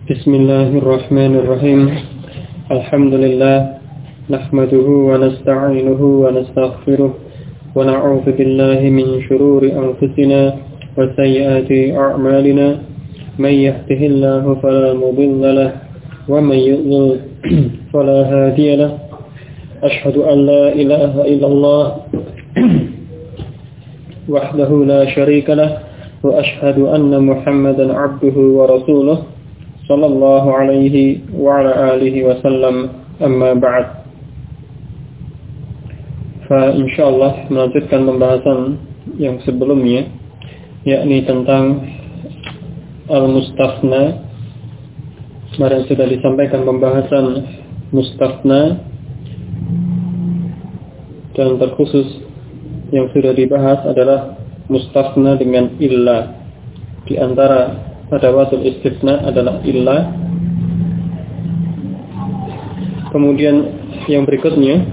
Bismillahirrahmanirrahim. Alhamdulillah nahmaduhu wa nasta'inuhu wa nastaghfiruh wa na'udzu billahi min shururi anfusina wa sayyiati a'malina. May yahdihillahu fala mudilla lahu wa may yudlil fala hadiya lahu. Ashhadu an la ilaha illallah wahdahu la syarika lahu wa ashhadu anna Muhammadan 'abduhu wa rasuluh sallallahu alaihi wa ala alihi wa sallam, amma ba'd. Insyaallah melanjutkan pembahasan yang sebelumnya, yakni tentang al-mustafna. Kemarin sudah disampaikan pembahasan mustafna, dan terkhusus yang sudah dibahas adalah mustafna dengan illah. Di antara adawatul istifna adalah illah. Kemudian yang berikutnya,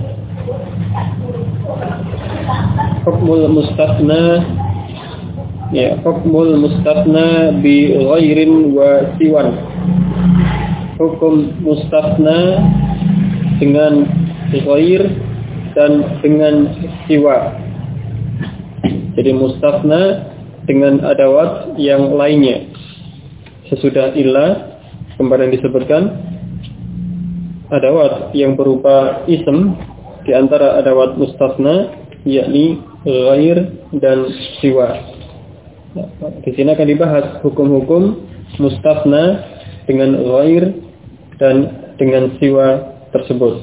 hukmul mustafna, hukmul mustafna bi ghairin wa siwan. Hukum mustafna dengan ghair dan dengan siwa. Jadi mustafna dengan adawat yang lainnya. Sesudah illah kemarin disebutkan adawat yang berupa ism di antara adawat mustafna, yakni ghair dan siwa. Di sini akan dibahas hukum-hukum mustafna dengan ghair dan dengan siwa tersebut.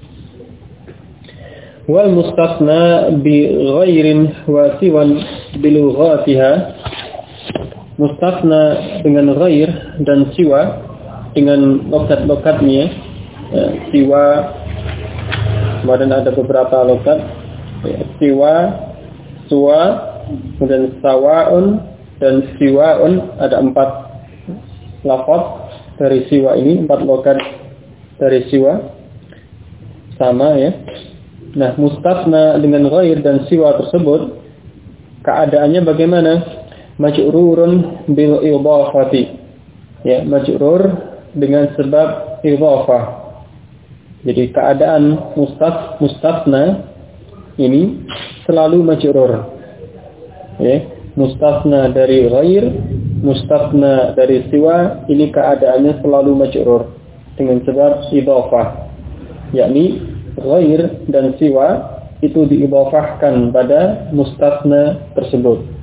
Wal mustafna bi ghairin wa siwan bil lughatiha. Mustafna dengan ghair dan siwa dengan logat-logatnya. Siwa, kemudian ada beberapa logat. Siwa, suwa, kemudian sawaun dan siwaun. Ada 4 lafaz dari siwa ini, 4 logat dari siwa. Sama ya. Nah, mustafna dengan ghair dan siwa tersebut keadaannya bagaimana? Majrurun bil idhafati. Ya, majrur dengan sebab idhafah. Jadi keadaan mustafna ini selalu majrur. Ya, mustafna dari ghair, mustafna dari siwa, ini keadaannya selalu majrur dengan sebab idhafah. Yakni ghair dan siwa itu diidhafahkan pada mustafna tersebut.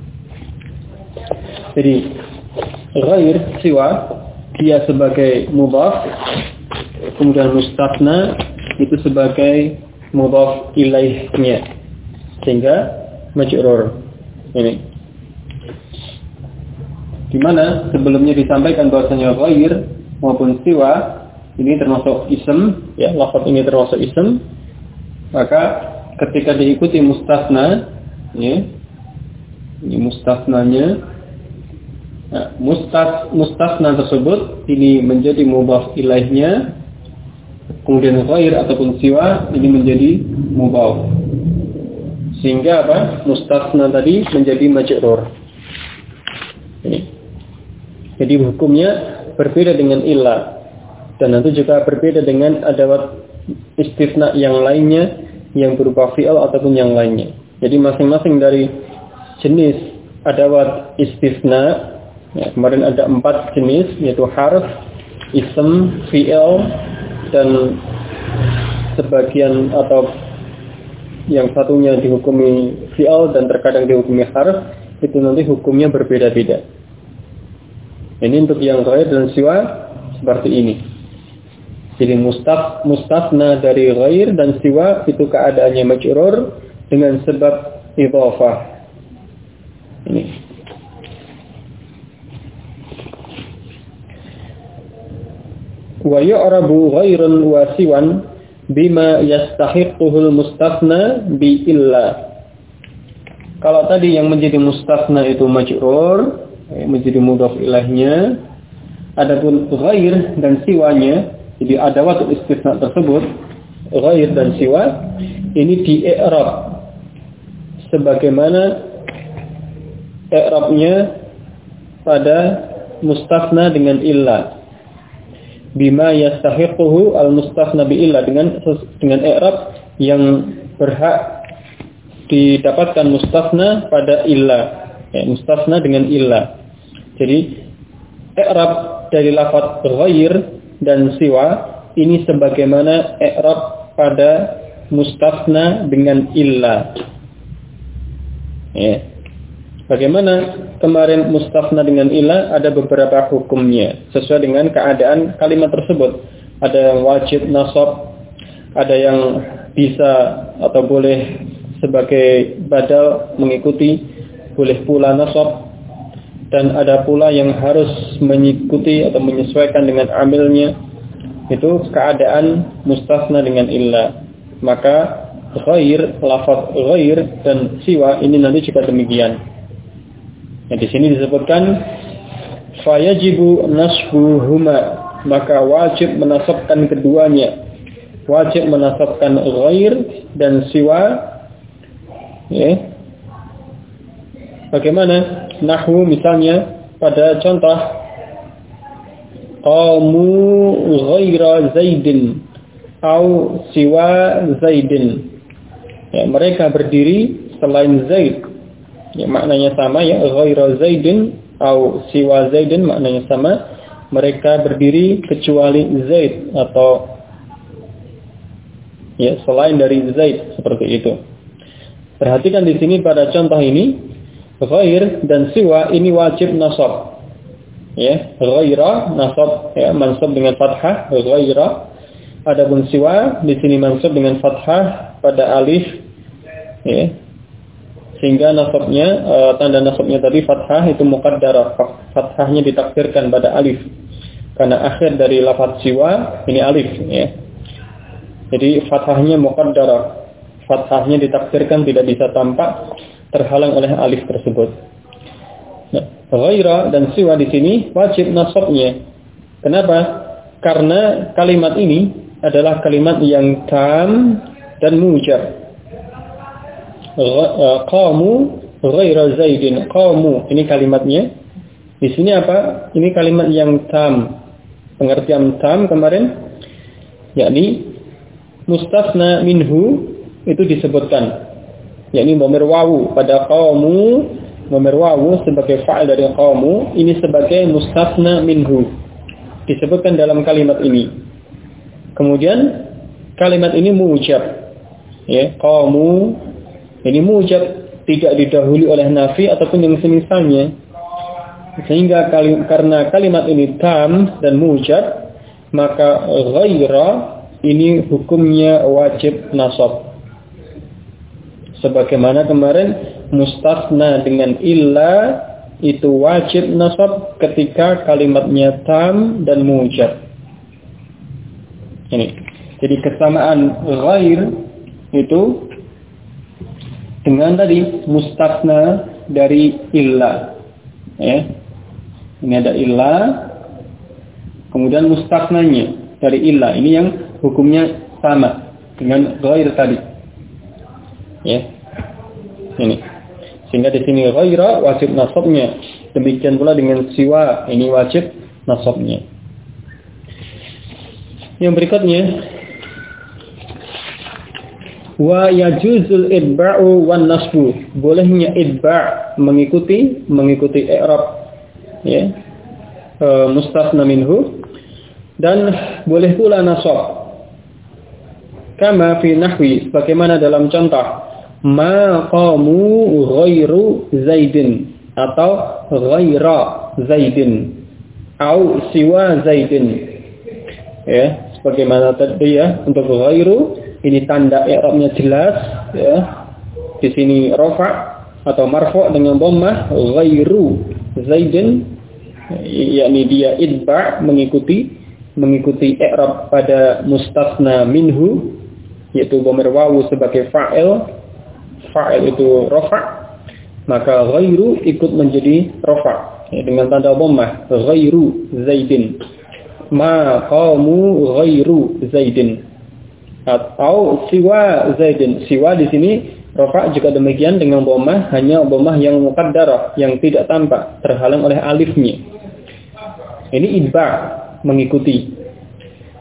Jadi ghair, siwa, dia sebagai mudhaf, kemudian mustafna itu sebagai mudhaf ilaihnya, sehingga majrur. Ini di mana sebelumnya disampaikan bahwasanya ghair maupun siwa ini termasuk ism, ya, lafaz ini termasuk ism. Maka ketika diikuti mustafna, ya, ini mustafnanya. Nah, mustafna tersebut ini menjadi mudhaf ilaihnya, kemudian ghair ataupun siwa ini menjadi mudhaf, sehingga apa? Mustafna tadi menjadi majrur. Ini. Jadi hukumnya berbeda dengan illah, dan nanti juga berbeda dengan adawat istifna yang lainnya yang berupa fi'il ataupun yang lainnya. Jadi masing-masing dari jenis adawat istifna, ya, kemarin ada 4 jenis, yaitu harf, ism, fi'il, dan sebagian atau yang satunya dihukumi fi'il dan terkadang dihukumi harf. Itu nanti hukumnya berbeda-beda. Ini untuk yang ghair dan siwa seperti ini. Jadi mustafna dari ghair dan siwa itu keadaannya majrur dengan sebab idhafah. Ini. Wa yu'rabu ghairun wa siwan bima yastahiquhul mustafna bi illa. Kalau tadi yang menjadi mustafna itu majrur, menjadi mudhaf ilaihnya, adapun ghair dan siwanya, jadi adawat istifna tersebut, ghair dan siwa, ini di i'rab sebagaimana i'rabnya pada mustafna dengan illa. bima yastahiquhu al-mustasna bi illa, dengan i'rab yang berhak didapatkan mustasna pada illa, mustasna dengan illa. Jadi i'rab dari lafaz ghair dan siwa ini sebagaimana i'rab pada mustasna dengan illa. Ya. Bagaimana kemarin mustasna dengan illa, ada beberapa hukumnya sesuai dengan keadaan kalimat tersebut. Ada yang wajib nasab, ada yang bisa atau boleh sebagai badal mengikuti, boleh pula nasab, dan ada pula yang harus mengikuti atau menyesuaikan dengan amilnya. Itu keadaan mustasna dengan illa. Maka ghair, lafaz ghair dan siwa ini nanti juga demikian. Nah, di sini disebutkan fayajibu nasbuhuma, maka wajib menasabkan keduanya. Wajib menasabkan ghair dan siwa. Ya. Bagaimana? Nahwu misalnya pada contoh qamu ghaira zaidin au siwa zaidin. Ya, mereka berdiri selain Zaid. Ya, maknanya sama ya, ghaira zaidin au siwa zaidin maknanya sama. Mereka berdiri kecuali Zaid atau ya selain dari Zaid, seperti itu. Perhatikan di sini pada contoh ini, ghair dan siwa ini wajib nasab. Ya, ghaira nasab ya, mansub dengan fathah ghaira. Adapun siwa di sini mansub dengan fathah pada alif, ya. Sehingga nasabnya tanda nasabnya tadi fathah itu muqaddarah, fathahnya ditakdirkan pada alif. Karena akhir dari lafaz siwa ini alif, ya. Jadi fathahnya muqaddarah, fathahnya ditakdirkan tidak bisa tampak, terhalang oleh alif tersebut. Nah, ghaira dan siwa di sini wajib nasabnya. Kenapa? Karena kalimat ini adalah kalimat yang tam dan mujab. Qamu ghaira zaidin, qamu ini kalimatnya. Di sini apa? Ini kalimat yang tam. Pengertian tam kemarin yakni mustasna minhu itu disebutkan, yakni dhamir wawu pada qamu, dhamir wawu sebagai fa'il dari qamu ini sebagai mustasna minhu disebutkan dalam kalimat ini. Kemudian kalimat ini mujab, ya, qamu ini mujab, tidak didahului oleh nafi ataupun yang semisalnya. Sehingga karena kalimat ini tam dan mujab, maka ghaira ini hukumnya wajib nasab. Sebagaimana kemarin mustasna dengan illa itu wajib nasab ketika kalimatnya tam dan mujab. Ini. Jadi kesamaan ghair itu dengan tadi mustasna dari illa. Ya. Ini ada illa, kemudian mustasnanya dari illa. Ini yang hukumnya sama dengan ghair tadi. Ya. Ini. Sehingga di sini ghaira wajib nasabnya. Demikian pula dengan siwa, ini wajib nasabnya. Yang berikutnya, wa yajuzul idba'u wan nasbu, bolehnya idba' mengikuti i'rab, ya, mustasna minhu, dan boleh pula nasab. Kama fi nahwi, bagaimana dalam contoh ma qamu ghairu zaidin atau ghaira zaidin au siwa zaidin, ya. Sebagaimana tadi ya, untuk ghairu ini tanda i'rabnya jelas, ya. Di sini rafa atau marfu' dengan dhammah, ghairu zaidin, yakni dia idba' mengikuti i'rab pada mustasna minhu, yaitu dhamir wawu sebagai fa'il itu rafa', maka ghairu ikut menjadi rafa', ya, dengan tanda dhammah, ghairu zaidin. Ma qamu ghairu zaidin atau siwa zaidin. Siwa di sini rafa' juga demikian dengan dhammah, hanya dhammah yang muqaddarah yang tidak tampak, terhalang oleh alifnya. Ini idba' mengikuti.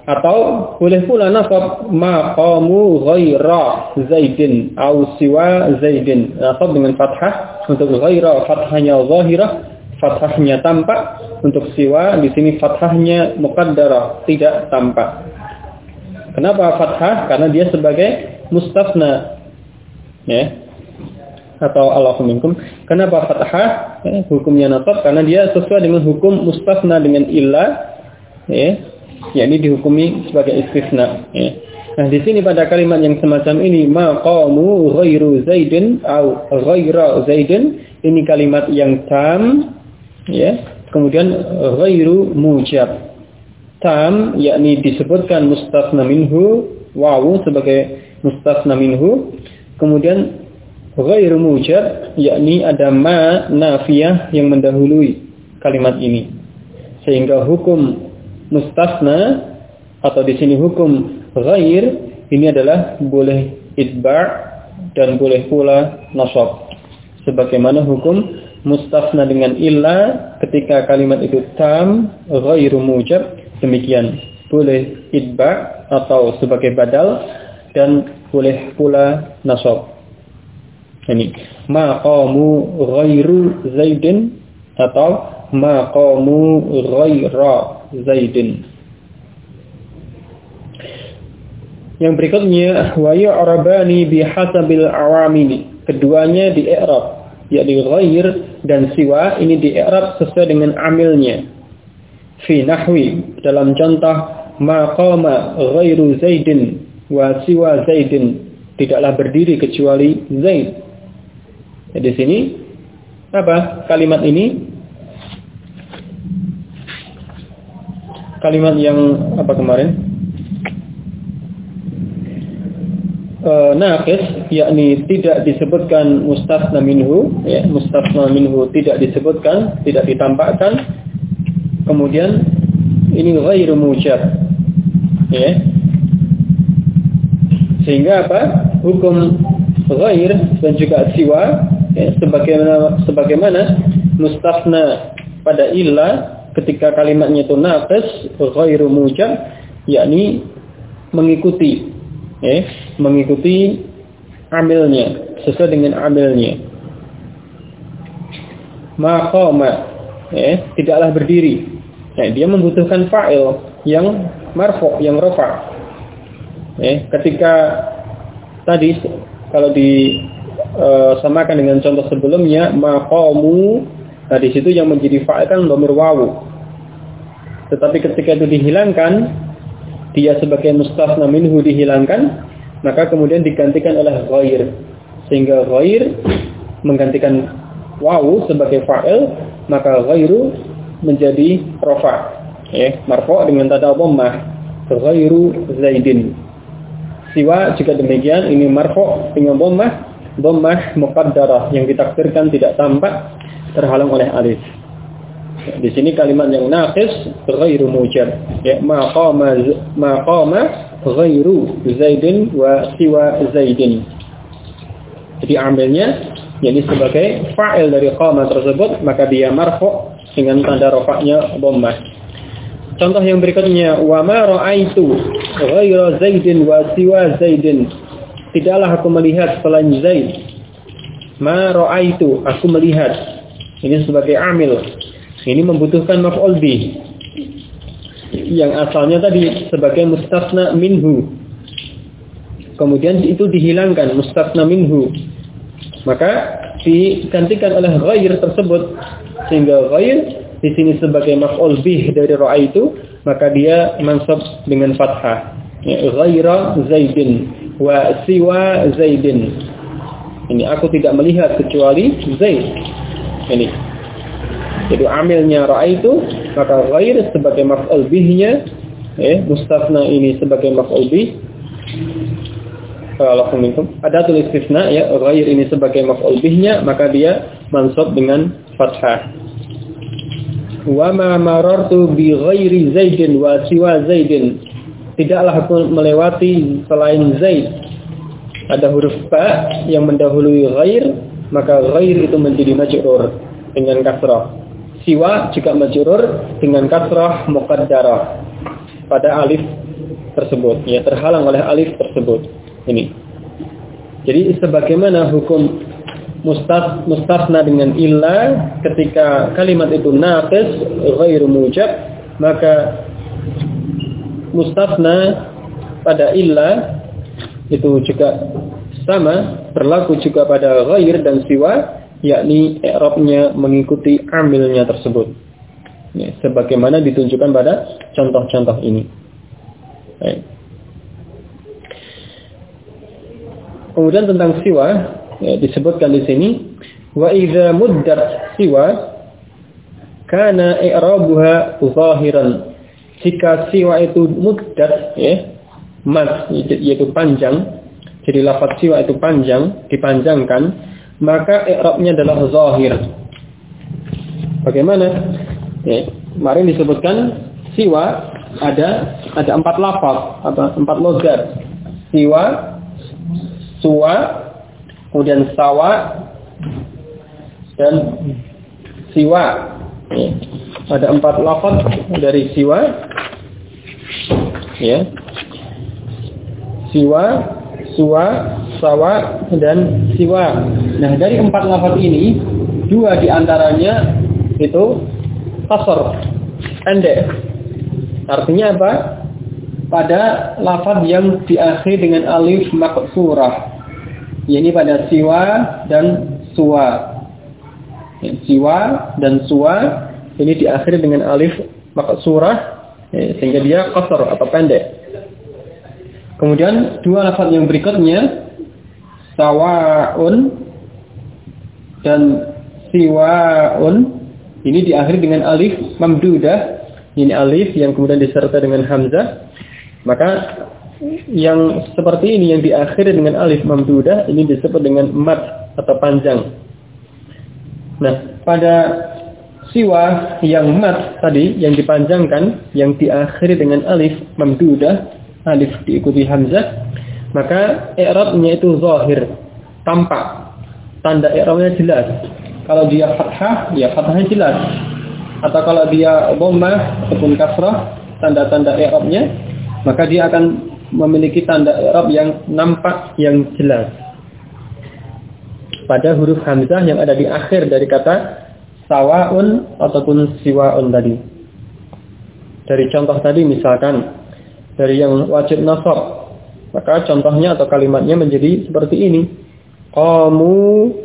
Atau boleh pula nasab maqamu ghaira Zaidin au siwa Zaidin. Nasab dengan fathah, untuk ghaira fathahnya zahirah, fathahnya tampak, untuk siwa di sini fathahnya muqaddarah, tidak tampak. Kenapa fathah? Karena dia sebagai mustasna. Ya. Atau Allahu minkum. Kenapa fathah? Ya, hukumnya nasab karena dia sesuai dengan hukum mustasna dengan illa, ya. Yakni dihukumi sebagai istisna. Ya. Nah, di sini pada kalimat yang semacam ini maqamu ghairu Zaidin au ghaira Zaidin, ini kalimat yang tam, ya. Kemudian ghairu mujab. Tam yakni disebutkan mustasna minhu, wawu sebagai mustasna minhu. Kemudian ghairu mujab yakni ada ma nafiyah yang mendahului kalimat ini. Sehingga hukum mustasna atau di sini hukum ghair ini adalah boleh itba' dan boleh pula nasab. Sebagaimana hukum mustasna dengan illa ketika kalimat itu tam ghairu mujab, demikian boleh itba' atau sebagai badal dan boleh pula nasab. Ini maqamu ghairu Zaidin atau maqamu ghaira Zaidin. Yang berikutnya wa yu'rabani bihasabil awamili. Keduanya di i'rab, yakni ghair dan siwa ini di i'rab sesuai dengan amilnya. Fi nahwi, dalam contoh maqama ghairu Zaidin wa siwa Zaidin, tidaklah berdiri kecuali Zaid. Di sini apa kalimat ini? Kalimat yang apa kemarin? Naqis, yakni tidak disebutkan mustasna minhu, ya, mustasna minhu tidak disebutkan, tidak ditampakkan. Kemudian ini ghairu mujab, ya. Sehingga apa? Hukum ghair dan juga siwa, ya, sebagaimana mustasna pada illa ketika kalimatnya itu naqis ghairu mujab, yakni mengikuti, ya, mengikuti amilnya, sesuai dengan amilnya. Maqama, ya, tidaklah berdiri. Nah, dia membutuhkan fa'il yang marfu', yang rafa'. Ya, ketika tadi kalau disamakan dengan contoh sebelumnya maqamu, nah di situ yang menjadi fa'il kan dhamir wawu. Tetapi ketika itu dihilangkan, dia sebagai mustasna minhu dihilangkan, maka kemudian digantikan oleh ghair. Sehingga ghair menggantikan wawu sebagai fa'il, maka ghairu menjadi rafa', ya, marfu' dengan tanda dhammah, ghairu Zaidin. Siwa juga demikian, ini marfu' dengan dhammah muqaddarah yang ditakdirkan tidak tampak, terhalang oleh alif. Di sini kalimat yang naqis ghairu mujab, ya, maqama ghairu Zaidin wa siwa Zaidin. Jadi ambilnya jadi sebagai fa'il dari qama tersebut, maka dia marfu' dengan tanda rafa'nya dhammah. Contoh yang berikutnya wa ma ra'aitu ghairu Zaidin wa siwa Zaidin. Tidaklah aku melihat selain Zaid. Ma ra'aitu, aku melihat. Ini sebagai amil. Ini membutuhkan maf'ul bih. Yang asalnya tadi sebagai mustasna minhu. Kemudian itu dihilangkan mustasna minhu. Maka digantikan oleh ghair tersebut, sehingga ghair di sini sebagai maf'ul bih dari ra'aitu, maka dia mansab dengan fathah. Ya, ghaira Zaidin wa siwa Zaidin. Ini aku tidak melihat kecuali Zaid. Ini. Jadi amilnya ra'aitu, maka ghair sebagai maf'ul bihnya, mustasna ini sebagai maf'ul bih. Alhamdulillah. Ada tulis istisna, ya, ghair ini sebagai maf'ul bihnya, maka dia mansab dengan fathah. Wa ma marartu bi ghairi Zaidin wa siwa Zaidin. Tidaklah aku melewati selain Zaid. Ada huruf ba yang mendahului ghair, maka ghair itu menjadi majrur dengan kasrah. Siwa juga majrur dengan kasrah muqaddarah pada alif tersebut, ya, terhalang oleh alif tersebut. Ini. Jadi sebagaimana hukum mustasna dengan illa ketika kalimat itu naqis ghairu mujab, maka mustasna pada illa itu juga sama, berlaku juga pada ghair dan siwa, yakni i'rabnya mengikuti amilnya tersebut. Ya, sebagaimana ditunjukkan pada contoh-contoh ini. Baik. Kemudian tentang siwa, ya, disebutkan di sini, wa idza muddat siwa kana i'rabuha zahiran. Jika siwa itu muddat, ya, mad, yaitu panjang, jadi lafaz siwa itu panjang, dipanjangkan, maka i'rabnya adalah zahir. Bagaimana? Ya, kemarin disebutkan siwa ada 4 lafaz, 4 logat. Siwa, suwa, kemudian sawa, dan siwa. Ya, ada 4 lafaz dari siwa. Ya. Siwa, suwa, sawa, dan siwa. Nah, dari 4 lafaz ini, 2 diantaranya itu qasar, pendek. Artinya apa? Pada lafaz yang diakhiri dengan alif maqsurah. Yakni pada siwa dan suwa. Siwa dan suwa ini diakhiri dengan alif maqsurah, sehingga dia qasar atau pendek. Kemudian 2 lafaz yang berikutnya, sawaun dan siwaun, ini diakhiri dengan alif mamdudah. Ini alif yang kemudian disertai dengan hamzah. Maka yang seperti ini yang diakhiri dengan alif mamdudah ini disebut dengan mad atau panjang. Nah, pada siwa yang mad tadi yang dipanjangkan, yang diakhiri dengan alif mamdudah, alif diikuti hamzah, maka i'rabnya itu zahir, tampak. Tanda i'rabnya jelas. Kalau dia fathah, ya fathahnya jelas. Atau kalau dia dhammah ataupun kasrah, tanda-tanda i'rabnya, maka dia akan memiliki tanda i'rab yang nampak, yang jelas. Pada huruf hamzah yang ada di akhir dari kata sawaun ataupun siwaun tadi. Dari contoh tadi misalkan dari yang wajib nasab, maka contohnya atau kalimatnya menjadi seperti ini. Qamu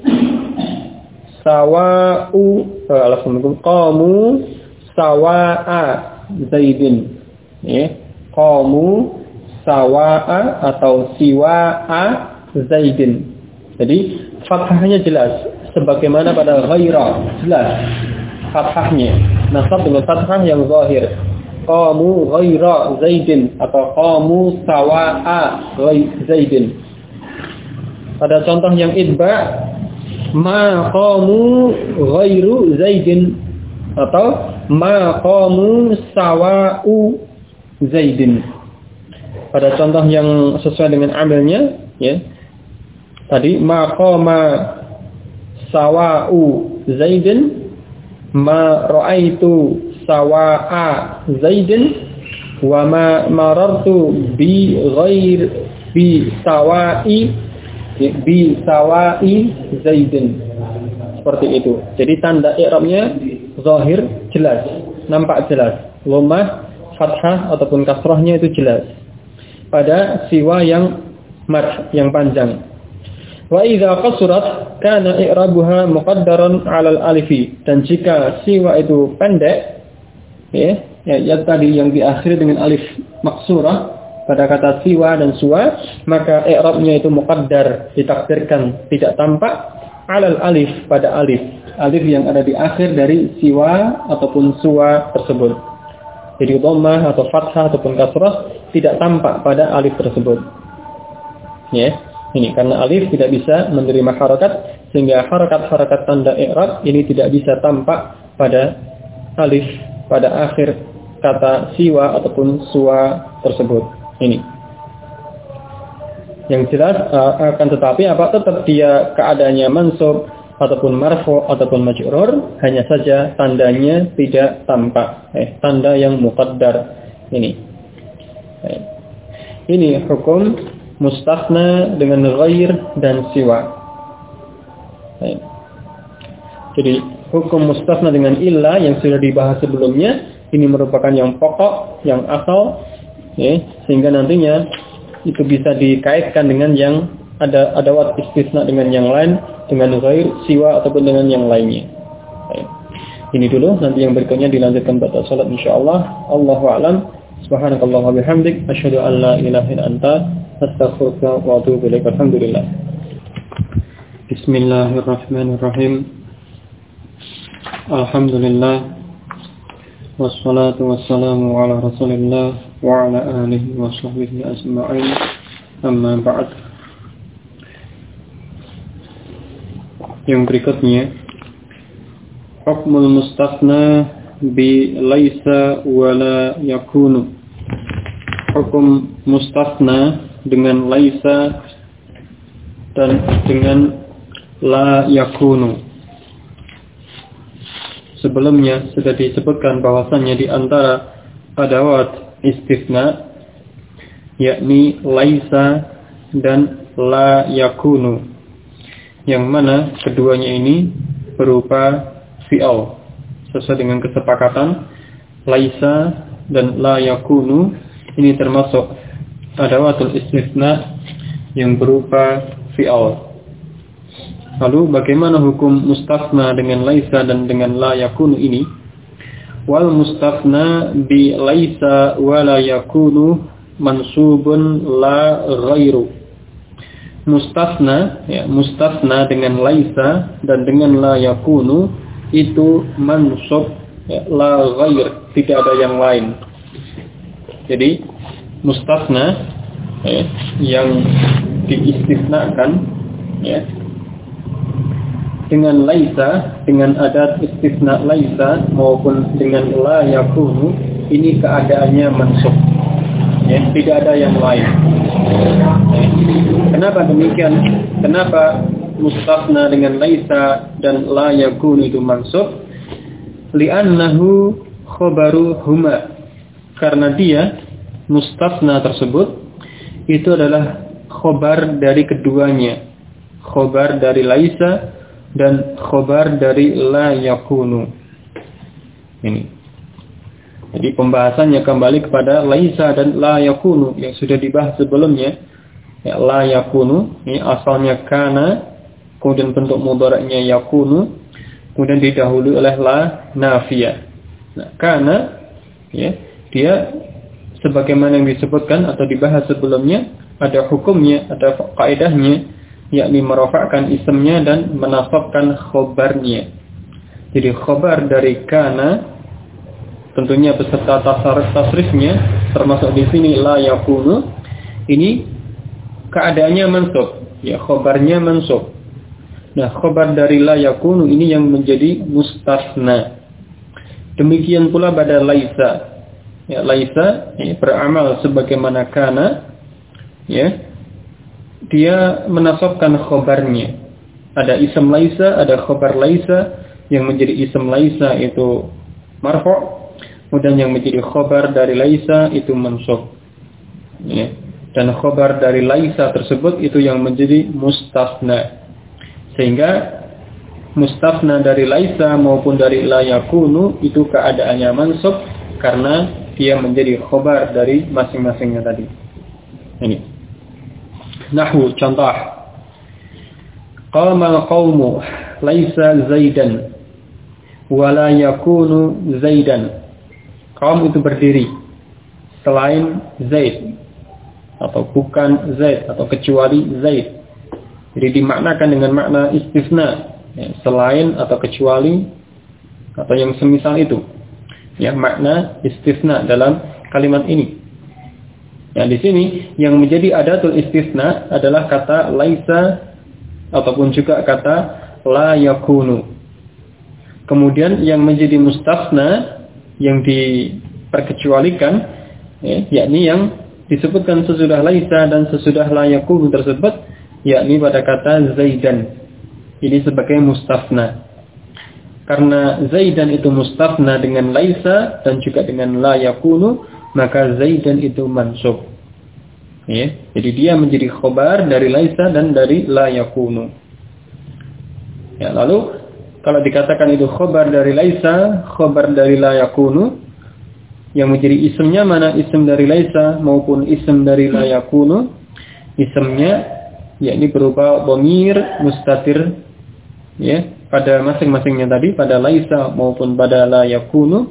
sawa'u, alhamdulillah, qamu sawa'a Zaidin. Ya, qamu sawa'a atau siwa'a Zaidin. Jadi fathahnya jelas, sebagaimana pada ghaira jelas fathahnya, nasab dengan fathah yang zahir. Qamu ghaira Zaidin atau qamu sawa'a Zaidin. Pada contoh yang idba, ma qamu ghairu Zaidin atau ma qamu sawa'u Zaidin. Pada contoh yang sesuai dengan amilnya, ya. Tadi ma qama sawa'u Zaidin, ma ra'aitu sawa'a Zaidin, wa ma marartu bi sawa'i Zaidin. Seperti itu. Jadi tanda i'rabnya zahir, jelas, nampak jelas. Dhammah, fathah ataupun kasrahnya itu jelas. Pada siwa yang mad, yang panjang. Wa idza qasurat kana i'rabuha muqaddaran 'alal alifi. Dan jika siwa itu pendek, ya tadi yang diakhiri dengan alif maksurah pada kata siwa dan suwa, maka i'rabnya itu muqaddar, ditakdirkan, tidak tampak 'alal alif, pada alif. Alif yang ada di akhir dari siwa ataupun suwa tersebut. Jadi dhammah atau fathah ataupun kasrah tidak tampak pada alif tersebut. Ya. Ini karena alif tidak bisa menerima harakat, sehingga harakat-harakat tanda i'rab ini tidak bisa tampak pada alif pada akhir kata siwa ataupun suwa tersebut. Ini. Yang jelas akan tetapi tetap dia keadaannya mansub ataupun marfu ataupun majrur, hanya saja tandanya tidak tampak. Tanda yang muqaddar ini. Ini hukum mustafna dengan ghair dan siwa. Jadi hukum mustafna dengan illa yang sudah dibahas sebelumnya, ini merupakan yang pokok, yang asal, sehingga nantinya itu bisa dikaitkan dengan yang ada adawat istisna dengan yang lain, dengan ghair, siwa ataupun dengan yang lainnya. Ini dulu, nanti yang berikutnya dilanjutkan pada salat insyaallah. Allahu a'lam. Subhanakallah wa bihamdik, asyhadu an la ilaha illa anta, astaghfiruka wa atubu ilaik. Alhamdulillah. Bismillahirrahmanirrahim. Alhamdulillah. Wassalatu wassalamu ala Rasulillah wa ala alihi wa sahbihi ajma'in. Amma ba'd. Yang berikutnya, hukmul mustafna bi laisa wala yakunu. Hukum mustafna dengan laisa dan dengan la yakunu. Sebelumnya sudah disebutkan bahwasannya di antara adawat istisna yakni laisa dan la yakunu, yang mana keduanya ini berupa fi'al sesuai dengan kesepakatan. Laisa dan la yakunu ini termasuk adawatul istisna yang berupa fi'al. Lalu bagaimana hukum mustafna dengan laisa dan dengan la yakunu ini? Wal mustafna bi laisa wa la yakunu mansubun la ghairu. Mustafna dengan laisa dan dengan la yakunu itu mansub, la ghair, tidak ada yang lain. Jadi mustafna yang diistisnakan dengan laisa, dengan adat istisna laisa maupun dengan la yakunu, ini keadaannya mansub, tidak ada yang lain. Kenapa demikian? Kenapa mustafna dengan laisa dan la yakunu itu mansub? Li'annahu khabaru huma. Karena dia, mustafna tersebut itu adalah khobar dari keduanya. Khobar dari laisa dan khobar dari la yakunu. Ini. Jadi pembahasannya kembali kepada laisa dan la yakunu yang sudah dibahas sebelumnya. La yakunu, ini asalnya kana, kemudian bentuk mudhari'nya yakunu, kemudian didahului oleh la nafiyah. Nah, kana dia sebagaimana yang disebutkan atau dibahas sebelumnya, ada hukumnya, ada kaidahnya, yakni merofakkan isimnya dan menasabkan khobarnya. Jadi khobar dari kana tentunya beserta tasrifnya, termasuk di sini la yakunu, ini keadaannya mansub, khobarnya mansub. Nah, khobar dari la yakunu ini yang menjadi mustasna. Demikian pula pada laisa. Laisa beramal sebagaimana kana, dia menasabkan khobarnya. Ada ism laisa, ada khobar laisa. Yang menjadi ism laisa itu marfu', kemudian yang menjadi khobar dari laisa itu mansub. Dan khobar dari laisa tersebut itu yang menjadi mustasna. Sehingga mustafna dari laisa maupun dari la yakunu itu keadaannya mansub karena dia menjadi khobar dari masing-masingnya tadi. Ini. Nahwu contoh. Qamal qaumu laisa zaidan wa la yakunu zaidan. Kaum itu berdiri selain Zaid atau bukan Zaid atau kecuali Zaid. Jadi dimaknakan dengan makna istisna, selain atau kecuali atau yang semisal itu. Makna istisna dalam kalimat ini. Di sini yang menjadi adatul istisna adalah kata laisa ataupun juga kata la yakunu. Kemudian yang menjadi mustafna yang diperkecualikan, yakni yang disebutkan sesudah laisa dan sesudah la yakunu tersebut, yakni pada kata zaidan. Ini sebagai mustafna. Karena zaidan itu mustafna dengan laisa dan juga dengan la yakunu, maka zaidan itu mansub. Ya, jadi dia menjadi khobar dari laisa dan dari la yakunu. Ya, lalu kalau dikatakan itu khobar dari laisa, khobar dari la yakunu, yang menjadi isimnya mana isim dari laisa maupun isim dari la yakunu, isimnya yakni berupa dhamir mustatir, ya, pada masing-masingnya tadi, pada laisa maupun pada la yakunu,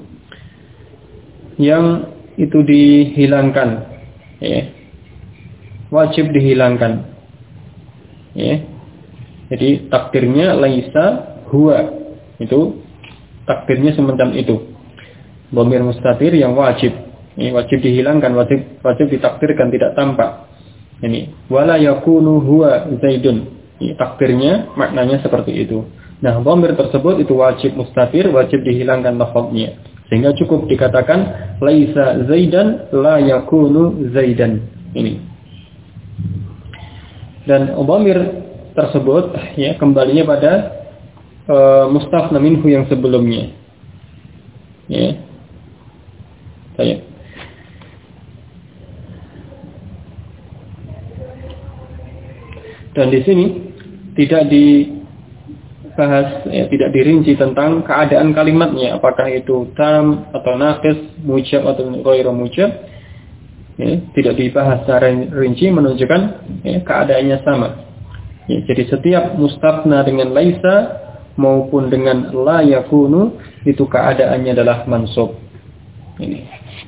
yang itu dihilangkan, ya. Wajib dihilangkan, ya. Jadi takdirnya laisa huwa, itu takdirnya semacam itu. Dhamir mustatir yang wajib, ini wajib dihilangkan, wajib ditakdirkan, tidak tampak. Ini wala yakunu huwa zaidun, ini takdirnya maknanya seperti itu. Nah, dhamir tersebut itu wajib mustatir, wajib dihilangkan lafadznya, sehingga cukup dikatakan laisa zaidan la yakunu zaidan. Ini. Dan dhamir tersebut, ya, kembalinya pada mustafna minhu yang sebelumnya. Ya. Saya. Dan di sini tidak dibahas, ya, tidak dirinci tentang keadaan kalimatnya, apakah itu tam atau naqis, mujab atau ghairu mujab. Ya, tidak dibahas secara rinci, menunjukkan, ya, keadaannya sama. Ya, jadi setiap mustafna dengan laisa maupun dengan la yakunu itu keadaannya adalah mansub. Ini.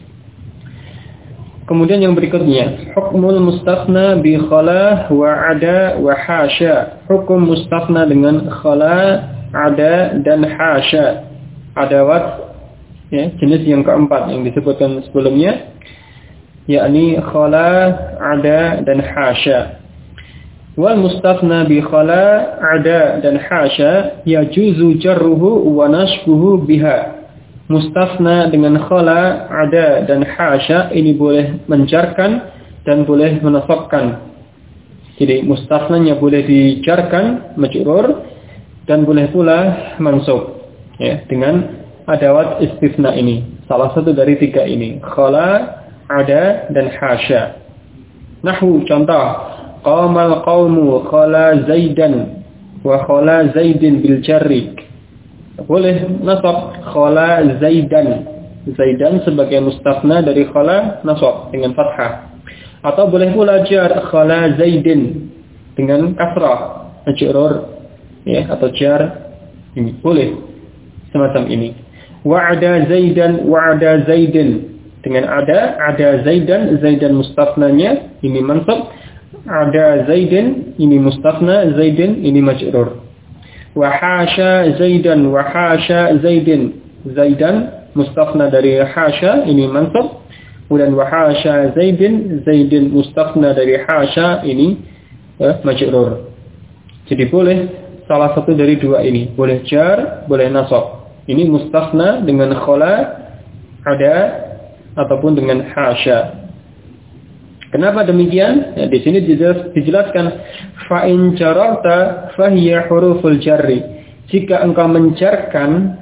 Kemudian yang berikutnya, hukmul mustafna bi khala wa ada wa hasya. Hukum mustafna dengan khala, ada dan hasya. Adawat, ya, jenis yang keempat yang disebutkan sebelumnya, yakni khala, ada dan hasya. Wal mustafna bi khala, ada dan hasya yajuzu jarruhu wa nasbuhu biha. Mustafna dengan khala, ada dan hasya ini boleh menjarkan dan boleh menasabkan. Jadi mustafnanya boleh dijarkan, majrur, dan boleh pula mansub, ya, dengan adawat istisna ini. Salah satu dari tiga ini, khala, ada dan hasya. Nahwu, contoh, qamal qaumu khala zaidan wa khala zaidin bil jarri. Boleh nasab khala zaidan, zaidan sebagai mustafna dari khala, nasab dengan fathah. Atau boleh pula jar khala zaidin dengan kasrah, majrur, ya, atau jar, ini boleh semacam ini. Wa'ada zaidan wa'ada zaidin dengan ada zaidan, zaidan mustafnanya ini mansab, ada zaidin ini mustafna, zaidin ini majrur. Wa hasya zaidan wa hasya zaidin, zaidan mustafna dari hasya ini mansab, kemudian wa hasya zaidin, zaidin mustafna dari hasya ini majrur. Jadi boleh salah satu dari dua ini, boleh jar, boleh nasab. Ini mustafna dengan khala, ada, ataupun dengan hasya. Kenapa demikian? Ya, di sini dijelaskan fa in jararta fahiya huruful jarri. Jika engkau menjarkan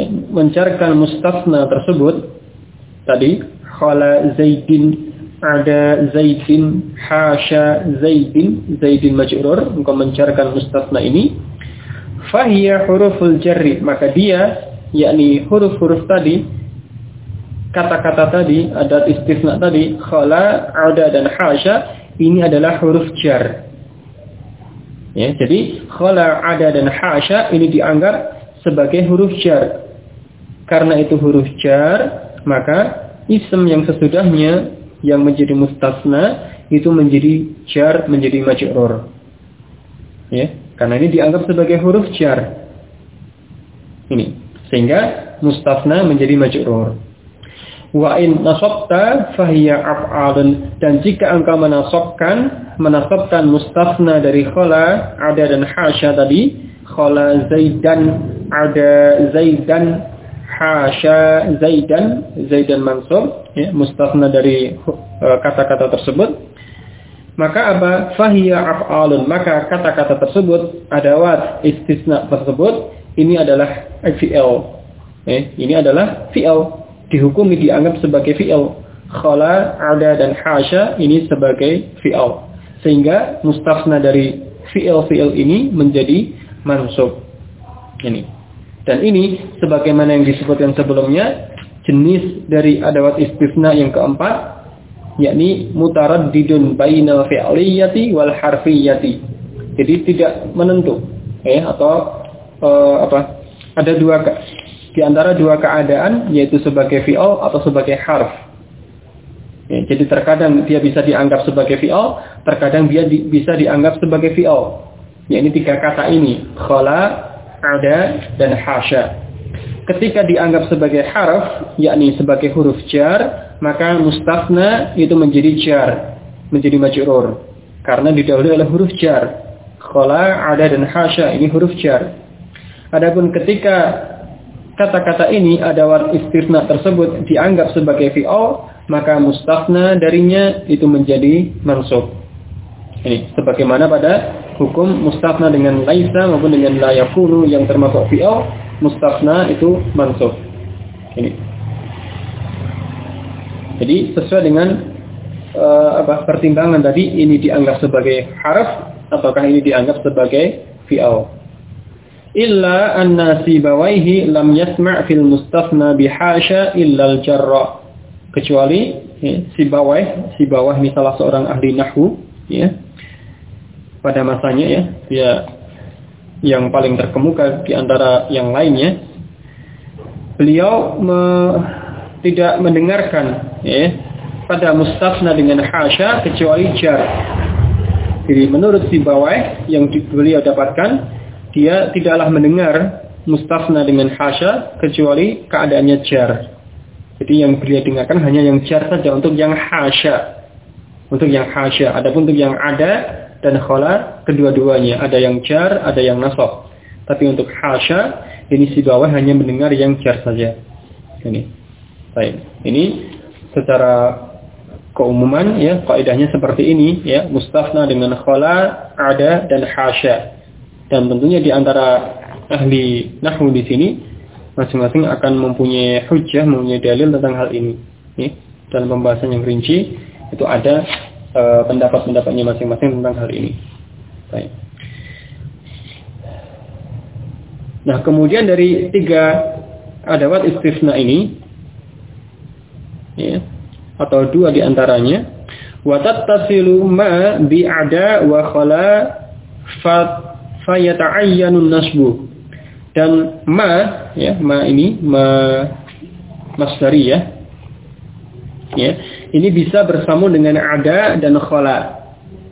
mustafna tersebut tadi khala zaidin, ada zaidin, hasya zaidin, zaidin majrur, engkau menjarkan mustafna ini, fahiya huruful jarri, maka dia, yakni huruf-huruf tadi, kata-kata tadi, adat istisna tadi, khala, ada dan hasya, ini adalah huruf jar. Ya, jadi khala, ada dan hasya ini dianggap sebagai huruf jar. Karena itu huruf jar, maka ism yang sesudahnya yang menjadi mustasna itu menjadi jar, menjadi majrur. Ya, karena ini dianggap sebagai huruf jar. Ini, sehingga mustasna menjadi majrur. Wa in nasabta fahiya af'alun, dan jika engkau menasabkan mustafna dari khala, ada dan hasya tadi, khala zaidan, ada zaidan, hasya zaidan, zaidan mansub, ya, mustafna dari kata-kata tersebut, maka apa? Fahiya af'alun, maka kata-kata tersebut, adawat istisna tersebut, ini adalah fi'il. Ini adalah fi'il, dihukumi, dianggap sebagai fi'il. khala, ada dan hasya ini sebagai fi'il. Sehingga mustafna dari fi'il ini menjadi mansub. Ini. Dan ini sebagaimana yang disebutkan sebelumnya, jenis dari adawat istisna yang keempat, yakni mutaraddidun bainal fi'liyati wal harfiyati. Jadi tidak menentu, atau ada di antara dua keadaan, yaitu sebagai fi'il atau sebagai harf. Jadi terkadang dia bisa dianggap sebagai fi'il, terkadang dia bisa dianggap sebagai fi'il. Yakni tiga kata ini, khala, ada dan hasya. Ketika dianggap sebagai harf, yakni sebagai huruf jar, maka mustafna itu menjadi jar, menjadi majrur, karena didahului oleh huruf jar. Khala, ada dan hasya ini huruf jar. Adapun ketika kata-kata ini adawat istisna tersebut dianggap sebagai fi'il, maka mustafna darinya itu menjadi mansub. Ini sebagaimana pada hukum mustafna dengan laisa maupun dengan la yakunu yang termasuk fi'il, mustafna itu mansub. Ini. Jadi sesuai dengan pertimbangan tadi, ini dianggap sebagai harf ataukah ini dianggap sebagai fi'il. Illa anna sibawaihi lam yasma' fil mustafna bihasya illa al-jarra. Kecuali Sibawai ini salah seorang ahli nahwu, pada masanya dia yang paling terkemuka di antara yang lainnya. Beliau tidak mendengarkan pada mustafna dengan hasya kecuali jar. Jadi menurut Sibawai yang beliau dapatkan, dia tidaklah mendengar mustafna dengan hasya kecuali keadaannya jar. Jadi yang beliau dengarkan hanya yang jar saja untuk yang hasya. Untuk yang hasya. Adapun untuk yang ada dan khala, kedua-duanya. Ada yang jar, ada yang nasab. Tapi untuk hasya, ini Sibawai hanya mendengar yang jar saja. Ini. Baik. Ini secara keumuman kaidahnya seperti ini mustafna dengan khala, ada dan hasya. Dan tentunya di antara ahli nahwu di sini masing-masing akan mempunyai hujjah, mempunyai dalil tentang hal ini. Dalam pembahasan yang rinci itu ada pendapat-pendapatnya masing-masing tentang hal ini. Baik. Nah, kemudian dari tiga adawat istisna ini, atau dua di antaranya, wa tattasilu ma bi ada wa khala fayata'ayyanu nasbu. Dan ma ini masdariyah, ini bisa bersambung dengan ada dan khala.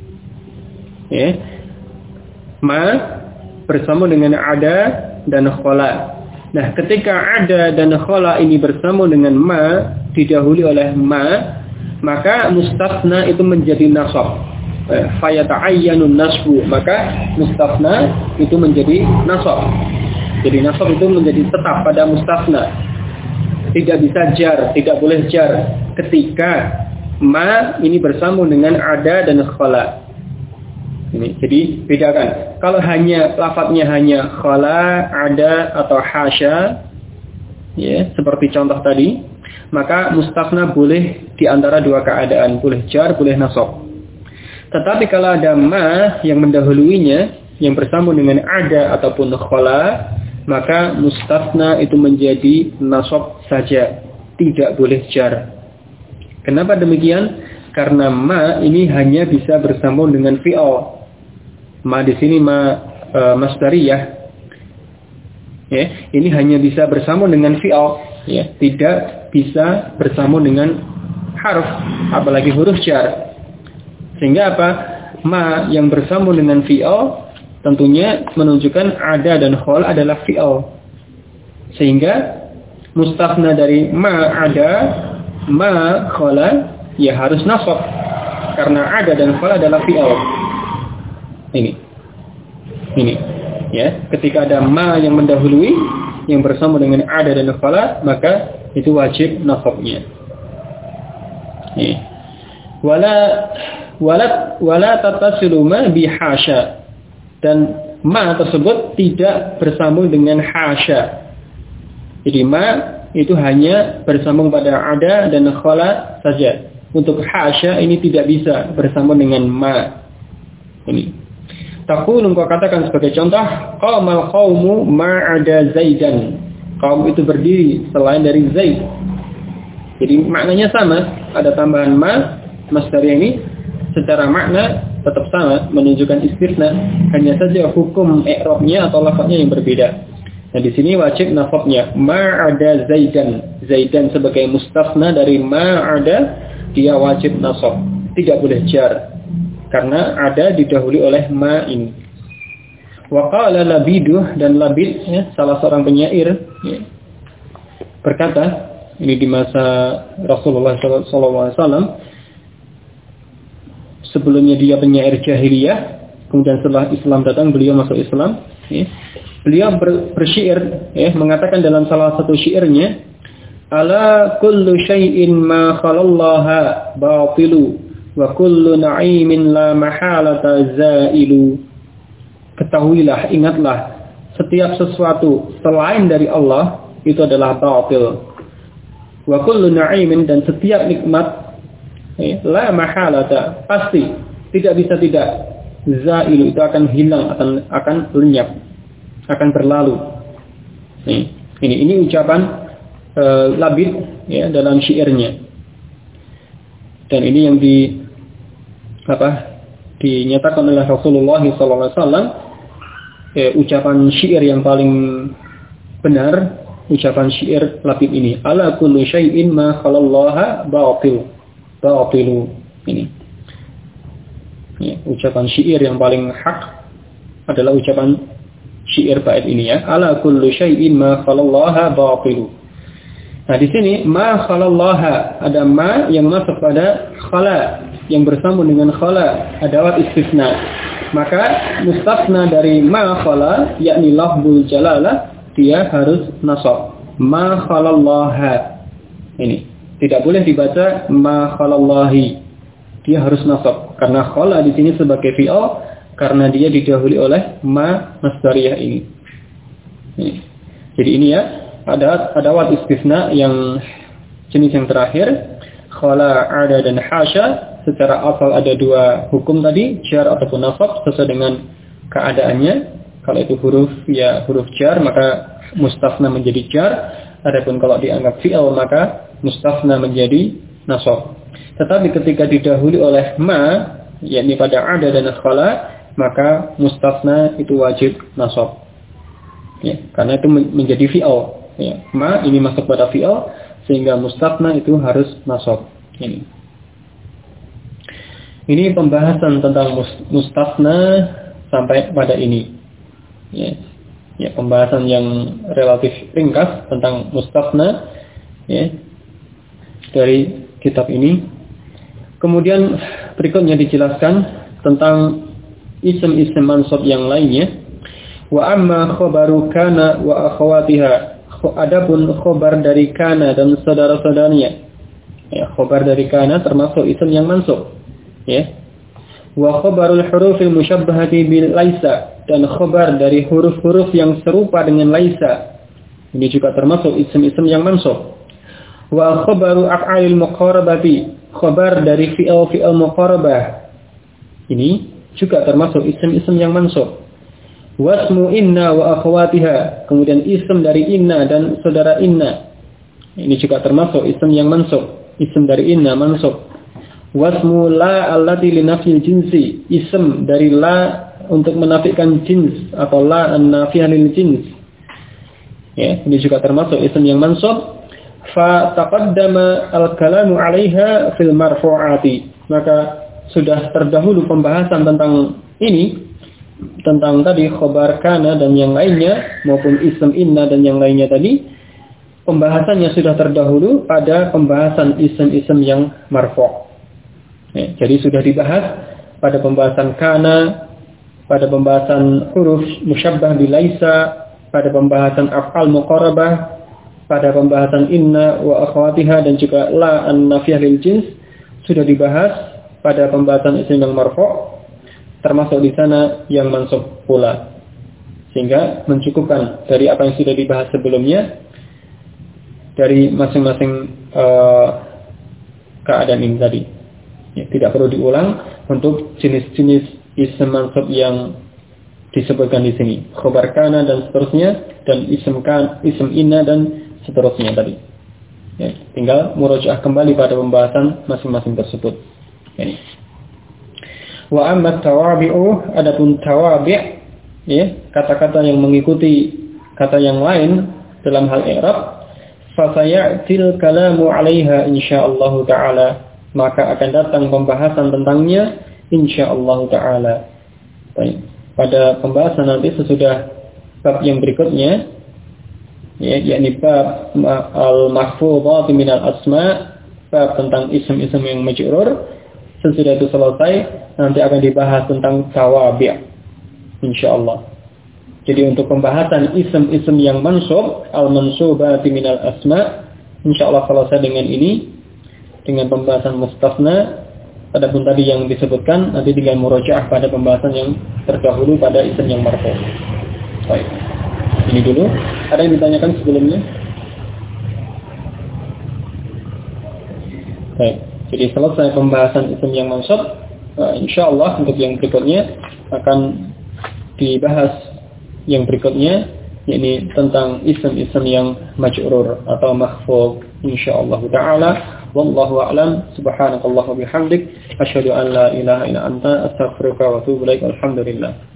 Ma bersambung dengan ada dan khala. Nah, ketika ada dan khala ini bersambung dengan ma, didahului oleh ma, maka mustafna itu menjadi nasab. Fayata'ayyanun nasbu, maka mustafna itu menjadi nasab. Jadi nasab itu menjadi tetap pada mustafna. Tidak bisa jar, tidak boleh jar ketika ma ini bersambung dengan ada dan khala. Ini. Jadi bedakan. Kalau hanya lafadznya hanya khala, ada atau hasya, seperti contoh tadi, maka mustafna boleh di antara dua keadaan, boleh jar, boleh nasab. Tetapi kalau ada ma yang mendahuluinya, yang bersambung dengan ada ataupun khala, maka mustafna itu menjadi nasab saja, tidak boleh jar. Kenapa demikian? Karena ma ini hanya bisa bersambung dengan fi'il. Ma di sini ma masdariyah. Ini hanya bisa bersambung dengan fi'il, tidak bisa bersambung dengan harf, apalagi huruf jar. Sehingga apa? Ma yang bersambung dengan fi'il tentunya menunjukkan ada dan khala adalah fi'il. Sehingga mustafna dari ma ada, ma khala harus nasab. Karena ada dan khala adalah fi'il. Ini. Ketika ada ma yang mendahului, yang bersambung dengan ada dan khala, maka itu wajib nasabnya. Wala tattasilu ma bihasya. Dan ma tersebut tidak bersambung dengan hasya. Jadi ma itu hanya bersambung pada ada dan khala saja. Untuk hasya ini tidak bisa bersambung dengan ma. Ini. Taqulu engkau katakan sebagai contoh, qamal qaumu ma ada Zaidan. Kaum itu berdiri selain dari Zaid. Jadi maknanya sama, ada tambahan ma, masdar ini secara makna tetap sama, menunjukkan istisna, hanya saja hukum i'rabnya atau lafadznya yang berbeda. Nah di sini wajib nasabnya ma ada Zaidan. Zaidan sebagai mustasna dari ma ada, dia wajib nasab, tidak boleh jar karena ada didahului oleh ma ini. Wa qala Labiduh, dan Labid ya, salah seorang penyair ya, berkata, ini di masa Rasulullah SAW, sebelumnya dia penyair jahiliyah, kemudian setelah Islam datang beliau masuk Islam ya. Beliau bersyair ya, mengatakan dalam salah satu syairnya, ala kullu syai'in ma khalallaha batilu wa kullu na'imin la mahalata zailu. Ketahuilah, ingatlah, setiap sesuatu selain dari Allah itu adalah batil. Wa kullu na'imin, dan setiap nikmat la mahalata, pasti tidak bisa tidak, zailu, itu akan hilang, akan lenyap, akan berlalu. Ini ucapan Labid ya, dalam syairnya. Dan ini yang dinyatakan oleh Rasulullah SAW. Ucapan syair yang paling benar, ucapan syair Labid ini, ala kullu syai'in ma khalallaha batilu. Ini ya, ucapan syair yang paling hak adalah ucapan syair bait ini ya, ala kullu syai'in ma khalallaha batilu. Nah di sini ma khalallaha, ada ma yang masuk pada khala, yang bersambung dengan khala, adawat istisna. Maka mustasna dari ma khala, yakni lafzul jalalah, dia harus nasab. Ma khalallaha. Ini tidak boleh dibaca ma khalallahi. Dia harus nasab karena khala di sini sebagai fi'il, karena dia didahului oleh ma masdariyah ini. Jadi ini ya, ada adawat istisna yang jenis yang terakhir, khala, ada dan hasya. Secara asal ada dua hukum tadi, jar ataupun nasab sesuai dengan keadaannya. Kalau itu huruf ya huruf jar, maka mustasna menjadi jar. Adapun kalau dianggap fi'il, maka mustasna menjadi nasab. Tetapi ketika didahului oleh ma, yakni pada ada dan khala, maka mustasna itu wajib nasab. Ya, karena itu menjadi fi'il. Ya, ma ini masuk pada fi'il, sehingga mustasna itu harus nasab. Ini pembahasan tentang mustasna sampai pada ini. Ya, pembahasan yang relatif ringkas tentang mustasna ya, dari kitab ini. Kemudian berikutnya dijelaskan tentang isim-isim mansub yang lainnya. Wa amma khabaru kana wa akhawatiha. Adapun khabar dari kana dan saudara-saudaranya. Ya, khabar dari kana termasuk isim yang mansub. Ya. Wa khabarul hurufil musyabbahati bil laisa, dan khabar dari huruf-huruf yang serupa dengan laisa. Ini juga termasuk isim-isim yang mansub. Wa khabaru af'alil muqarabati, khabar dari fi'il muqarabah. Ini juga termasuk isim-isim yang mansub. Wasmu inna wa akhawatiha, kemudian isim dari inna dan saudara inna. Ini juga termasuk isim yang mansub. Isim dari inna mansub. Wasmu la allati li nafyil jinsi, isim dari la untuk menafikan jins atau la an-nafiyah lil jins. Ya, ini juga termasuk isim yang mansub. Fa taqaddama al-kalamu 'alaiha fil marfu'ati. Maka sudah terdahulu pembahasan tentang ini, tentang tadi khabar kana dan yang lainnya maupun isim inna dan yang lainnya tadi. Pembahasannya sudah terdahulu pada pembahasan isim-isim yang marfu'. Ya, jadi sudah dibahas pada pembahasan kana, pada pembahasan huruf musyabbah bilaisa, pada pembahasan af'al muqarabah, pada pembahasan inna wa akhawatiha dan juga la an-nafiyah lil jins sudah dibahas pada pembahasan isim yang marfu', termasuk di sana yang mansub pula. Sehingga mencukupkan dari apa yang sudah dibahas sebelumnya. dari masing-masing keadaan ini tadi. Ya, tidak perlu diulang untuk jenis-jenis ism mansub yang disebutkan di sini. Khobar kana dan seterusnya, dan ism inna dan seterusnya tadi. Ya, tinggal murojaah kembali pada pembahasan masing-masing tersebut. Ini. Wa amma tawabi'u, adapun tawabi', ya, kata-kata yang mengikuti kata yang lain dalam hal i'rab, fa sayatil kalamu 'alaiha insyaallah taala, maka akan datang pembahasan tentangnya insyaallah taala. Baik. Pada pembahasan nanti sesudah bab yang berikutnya, ya, yakni bab al-mahfudhat min al-asma, bab tentang ism-ism yang majrur. Sesudah itu selesai, nanti akan dibahas tentang tawabi', insyaallah. Jadi untuk pembahasan ism-ism yang mansub, al-mansubati min al-asma, insyaallah selesai dengan ini, dengan pembahasan mustasna. Adapun tadi yang disebutkan nanti tinggal murojaah pada pembahasan yang terdahulu pada ism yang marfu'. Baik. Ini dulu. Ada yang ditanyakan sebelumnya? Baik. Jadi selesai pembahasan ism yang mansub, insyaallah untuk yang berikutnya akan dibahas yang berikutnya, yakni tentang ism-ism yang majrur atau mahfuz, insyaallah taala. Wallahu a'lam. Subhanakallah wa bihamdik, asyhadu an la ilaha illa anta, astaghfiruka wa atubu ilaik. Alhamdulillah.